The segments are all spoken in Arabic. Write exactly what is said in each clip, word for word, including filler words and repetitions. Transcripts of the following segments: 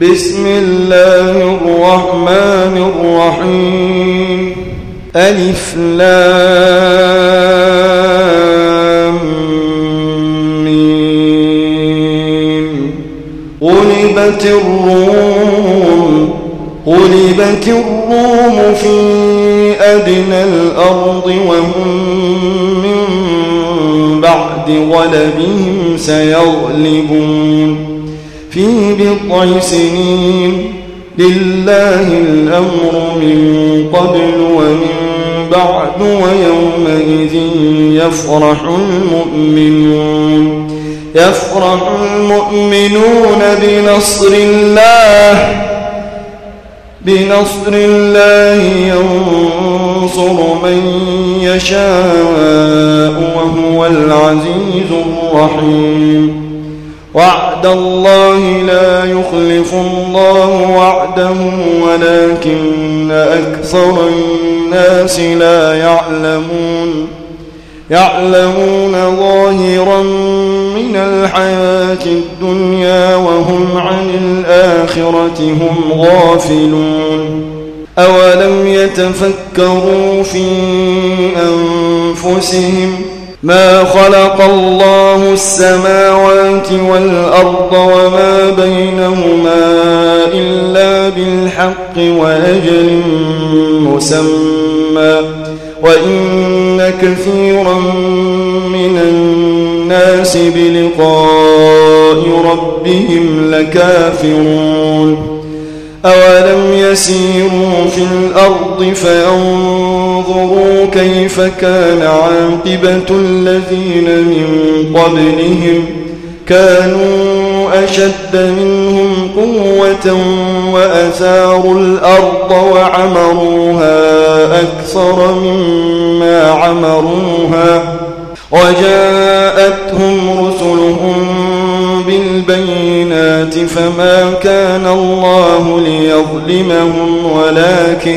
بسم الله الرحمن الرحيم ألف لام ميم غلبت الروم غلبت الروم في أدنى الأرض وهم من بعد غلبهم سيغلبون في بضع سنين لله الأمر من قبل ومن بعد ويومئذ يفرح المؤمنون يفرح المؤمنون بنصر الله بنصر الله ينصر من يشاء وهو العزيز الرحيم وعد الله لا يخلف الله وعده ولكن أكثر الناس لا يعلمون يعلمون ظاهرا من الحياة الدنيا وهم عن الآخرة هم غافلون أولم يتفكروا في أنفسهم ما خلق الله السماوات والأرض وما بينهما إلا بالحق وأجل مسمى وإن كثيرا من الناس بلقاء ربهم لكافرون أولم يسيروا في الأرض فينظروا كيف كان عاقبة الذين من قبلهم كانوا أشد منهم قوة وأثاروا الأرض وعمروها أكثر مما عمروها وجاءتهم رسلهم بالبينات فما كان الله ليظلمهم ولكن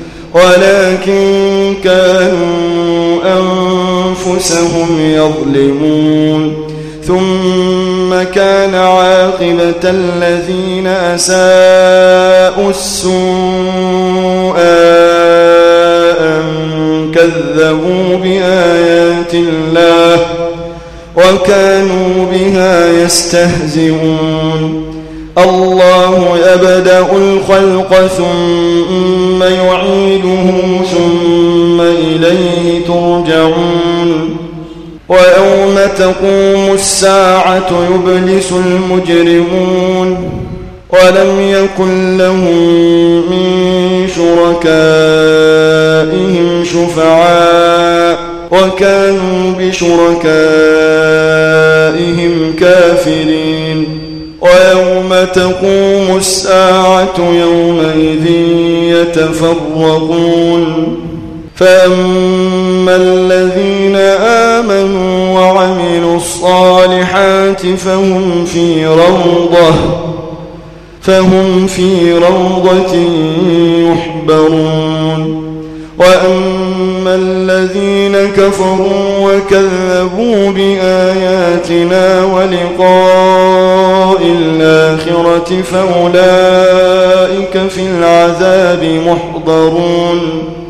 ولكن كانوا أنفسهم يظلمون ثم كان عاقبة الذين أساءوا السوء أن كذبوا بآيات الله وكانوا بها يستهزئون الله يبدأ الخلق ثم يعيده ثم إليه ترجعون ويوم تقوم الساعة يبلس المجرمون ولم يكن لهم من شركائهم شفعاء وكانوا بشركائهم كافرين ويوم تقوم الساعة يومئذ يتفرقون فأما الذين آمنوا وعملوا الصالحات فهم في روضة فهم في روضة يحبرون وأما الذين كفروا وكذبوا بآياتنا ولقاء الآخرة فأولئك في العذاب محضرون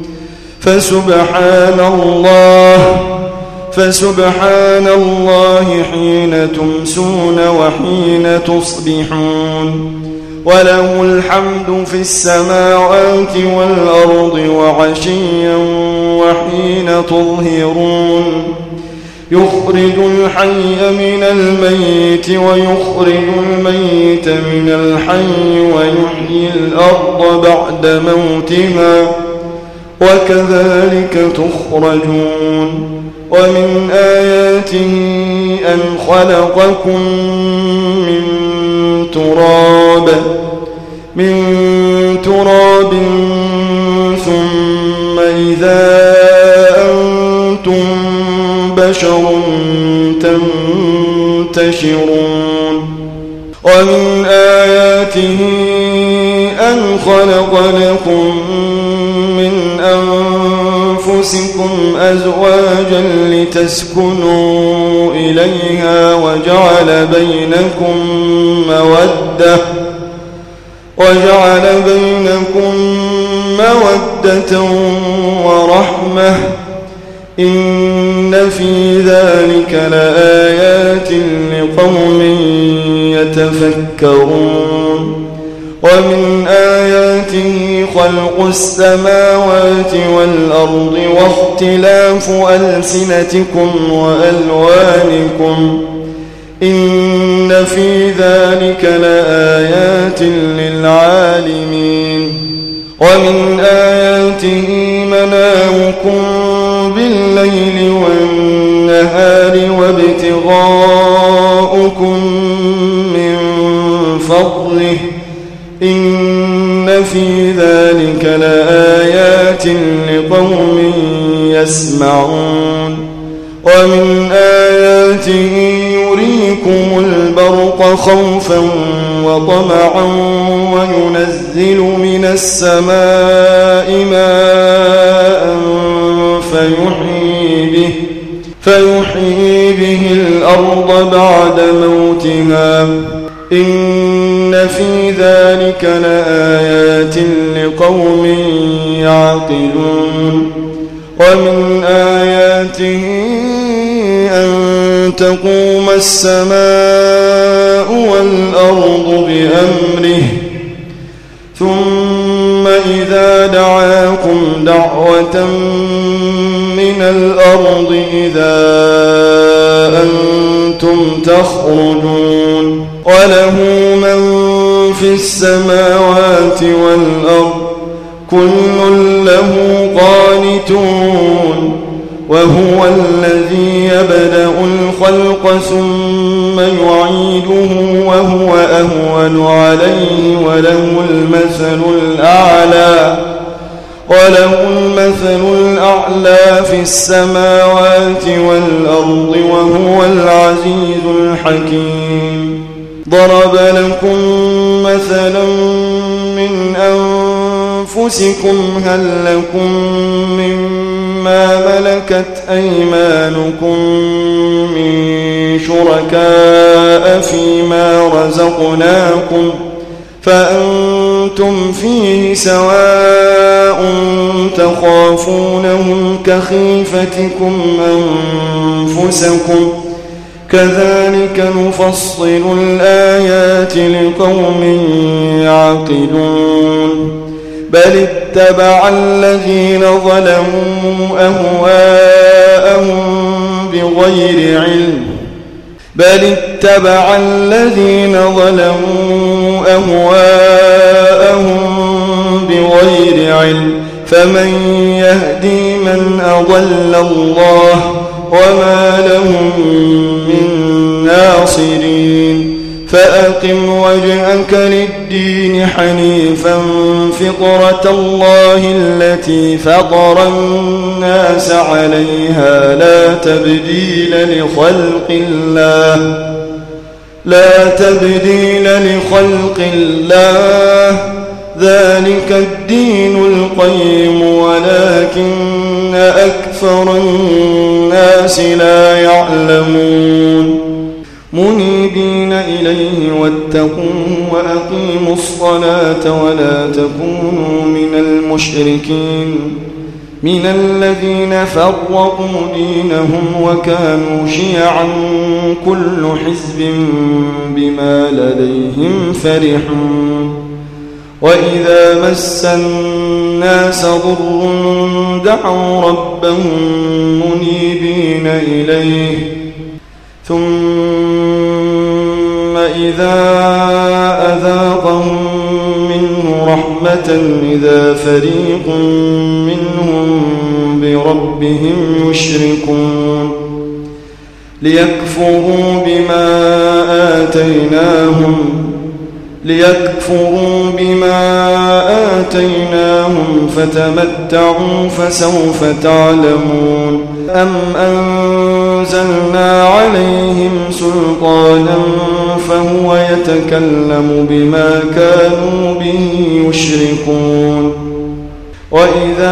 فسبحان الله فسبحان الله حين تمسون وحين تصبحون وله الحمد في السماوات والأرض وعشيا وحين تظهرون يخرج الحي من الميت ويخرج الميت من الحي ويحيي الأرض بعد موتها وكذلك تخرجون ومن آياته أن خلقكم من تراب من تراب ثم إذا أنتم بشر تنتشرون ومن آياته أن خلق لكم من أنفسكم أزواجا لتسكنوا إليها وجعل بينكم مودة وجعل بينكم مودة ورحمة إن في ذلك لآيات لقوم يتفكرون ومن آياته خلق السماوات والأرض واختلاف ألسنتكم وألوانكم إن في ذلك لآيات للعالمين ومن آياته منامكم بالليل والنهار وابتغاؤكم من فضله إن في ذلك لآيات لقوم يسمعون ومن آياته يريكم البرق خوفا وطمعا وينزل من السماء ماء فيحيي به, فيحيي به الأرض بعد موتها إن في ذلك لآيات لقوم يعقلون ومن آياته أن تقوم السماء والأرض بأمره ثم إذا دعاكم دعوة من الأرض إذا أنتم تخرجون وله من في السماوات والأرض كل له قانتون وهو الذي يبدأ الخلق ثم يعيده وهو أهون عليه وله المثل الأعلى وله المثل الأعلى في السماوات والأرض وهو العزيز الحكيم ضرب لكم مثلا من أنفسكم هل لكم مما ملكت أيمانكم من شركاء فيما رزقناكم فأنتم فيه سواء تخافونهم كخيفتكم أنفسكم كذلك نفصل الآيات لقوم يعقلون بل اتبع الذين ظلموا أهواءهم بغير علم بل اتبع الذين ظلموا أهواءهم بغير علم فمن يهدي من أضل الله وما لهم من ناصرين فأقم وجهك للدين حنيفا فطرة الله التي فطر الناس عليها لا تبديل لخلق الله لا تبديل لخلق الله ذلك الدين القيم ولكن أكثر الناس لا يعلمون منيبين إليه واتقوه وأقيموا الصلاة ولا تكونوا من المشركين من الذين فرقوا دينهم وكانوا شيعا كل حزب بما لديهم فرحون وإذا مس الناس ضر دعوا ربهم منيبين إليه ثم إذا أذاقهم منه رحمة إذا فريق منهم بربهم يشركون ليكفروا بما آتيناهم ليكفروا بما آتيناهم فتمتعوا فسوف تعلمون أم أنزلنا عليهم سلطانا فهو يتكلم بما كانوا به يشركون وإذا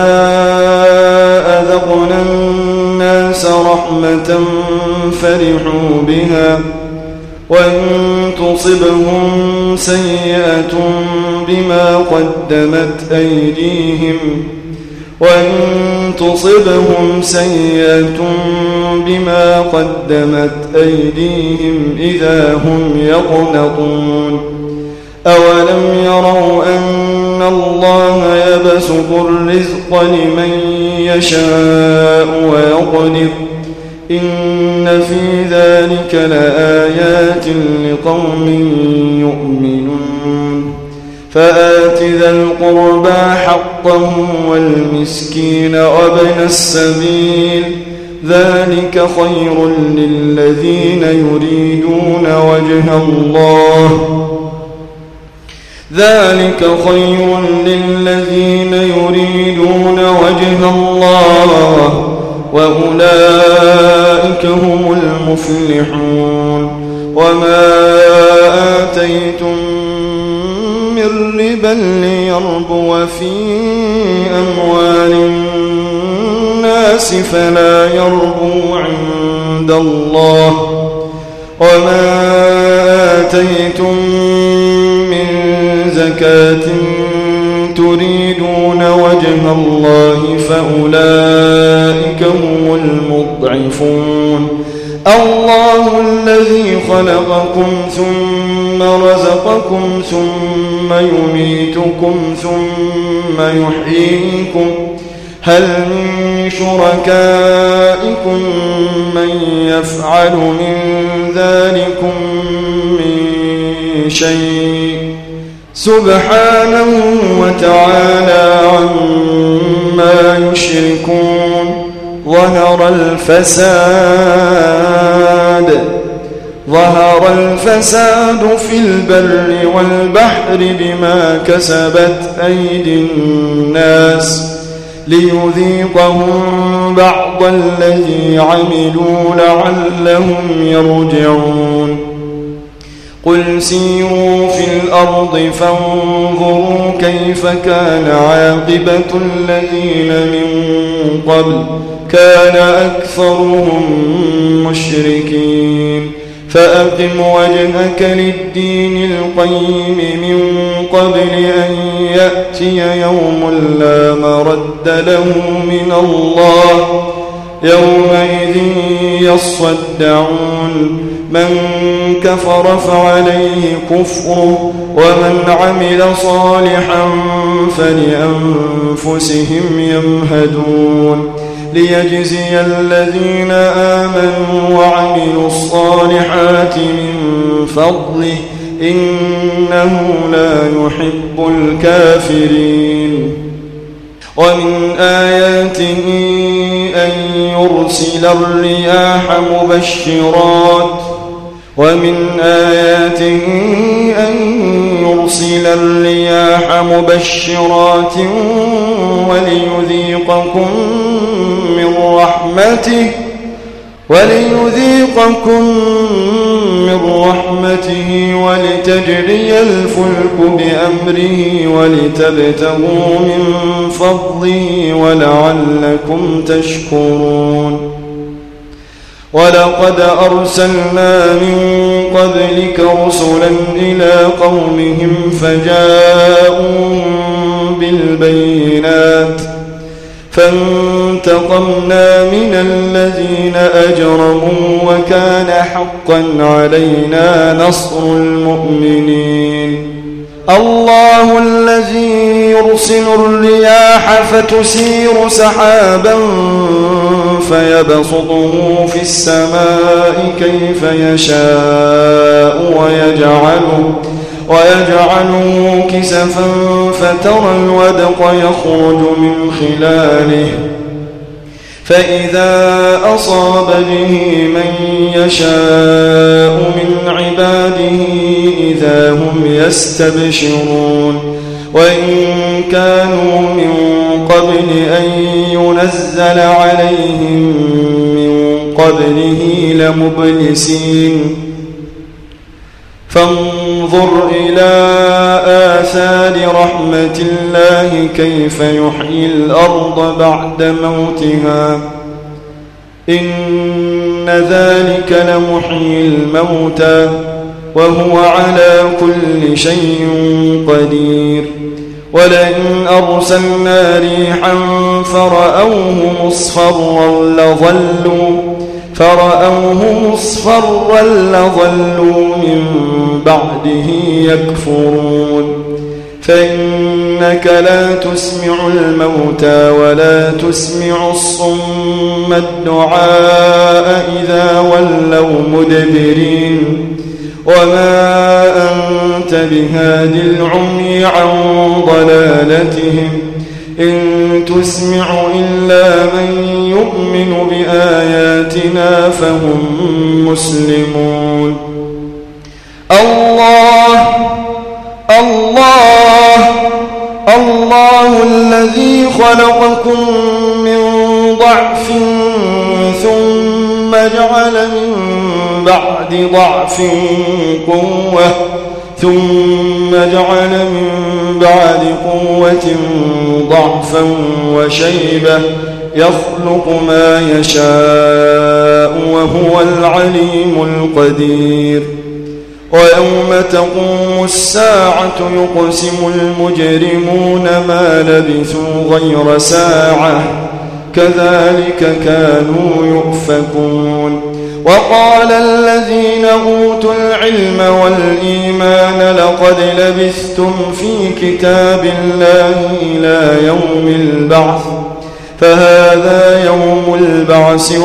أذقنا الناس رحمة فرحوا بها وإن تصبهم سيئة بما قدمت أيديهم وإن تصبهم سيئة بما قدمت أيديهم إذا هم يقنطون أولم يروا أن الله يبسط الرزق لمن يشاء ويقدر إن في ذلك لآيات لقوم يؤمنون فآت ذا القربى حقه والمسكين وابن السبيل ذلك خير للذين يريدون وجه الله ذلك خير للذين يريدون وجه الله وأولئك هم المفلحون وما آتيتم من ربا ليربو في أموال الناس فلا يربو عند الله وما آتيتم من زكاة تريدون وجه الله فأولئك هم المضعفون الله الذي خلقكم ثم رزقكم ثم يميتكم ثم يحييكم هل من شركائكم من يفعل من ذلكم من شيء سبحانه وتعالى عما يشركون ظهر الفساد ظهر الفساد في البر والبحر بما كسبت أيدي الناس ليذيقهم بعض الذي عملوا لعلهم يرجعون قل سيروا في الأرض فانظروا كيف كان عاقبة الذين من قبل كان أكثرهم مشركين فأقم وجهك للدين القيم من قبل أن يأتي يوم لا مرد له من الله يومئذ يصدعون من كفر فعليه كفره ومن عمل صالحا فلأنفسهم يمهدون ليجزي الذين آمنوا وعملوا الصالحات من فضله إنه لا يحب الكافرين ومن آياته أن يرسل الرياح مبشرات ومن آياته أن يرسل الرياح مبشرات وليذيقكم من رحمته وليذيقكم من رحمته ولتجري الفلك بأمره ولتبتغوا من فضله ولعلكم تشكرون ولقد أرسلنا من قبلك رسلا إلى قومهم فجاءوا بالبينات فانتقمنا من الذين أجرموا وكان حقا علينا نصر المؤمنين الله الذي يرسل الرياح فتثير سحابا فيبسطه في السماء كيف يشاء ويجعله ويجعله كسفا فترى الودق يخرج من خلاله فإذا أصاب به من يشاء من عباده إذا هم يستبشرون وإن كانوا من قبل أن ينزل عليهم من قبله لمبلسين فانظر إلى آثار رحمة الله كيف يحيي الأرض بعد موتها إن ذلك لمحيي الموتى وهو على كل شيء قدير ولئن أرسلنا ريحا فرأوه مصفرا لظلوا فرأوه مصفرا لظلوا من بعده يكفرون فإنك لا تسمع الموتى ولا تسمع الصم الدعاء إذا ولوا مدبرين وما أنت بهاد العمي عن ضلالتهم إن تسمع إلا من يؤمن بآياتنا فهم مسلمون الله الله الله الذي خلقكم من ضعف ثم جعل من بعد ضعف قوة ثم جعل من بعد قوة ضعفا وشيبة يخلق ما يشاء وهو العليم القدير ويوم تقوم الساعة يقسم المجرمون ما لبثوا غير ساعة كذلك كانوا يؤفكون وقال الذين أوتوا العلم والإيمان لقد لبثتم في كتاب الله إلى يوم البعث فهذا يوم البعث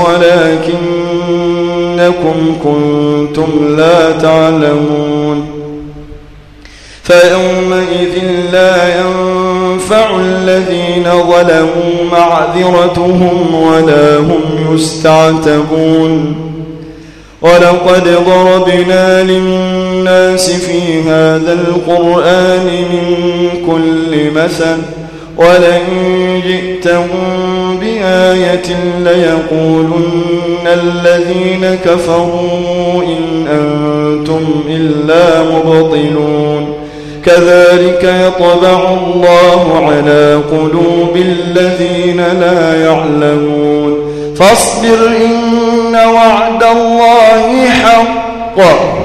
ولكنكم كنتم لا تعلمون فيومئذ لا ينفع الذين ظلموا معذرتهم ولا هم يستعتبون ولقد ضربنا للناس في هذا القرآن من كل مثل ولئن جئتهم بآية ليقولن الذين كفروا إن أنتم إلا مبطلون كذلك يطبع الله على قلوب الذين لا يعلمون فاصبر إن وعد الله حق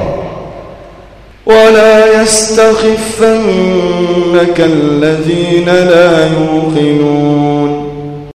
ولا يستخفنك الذين لا يوقنون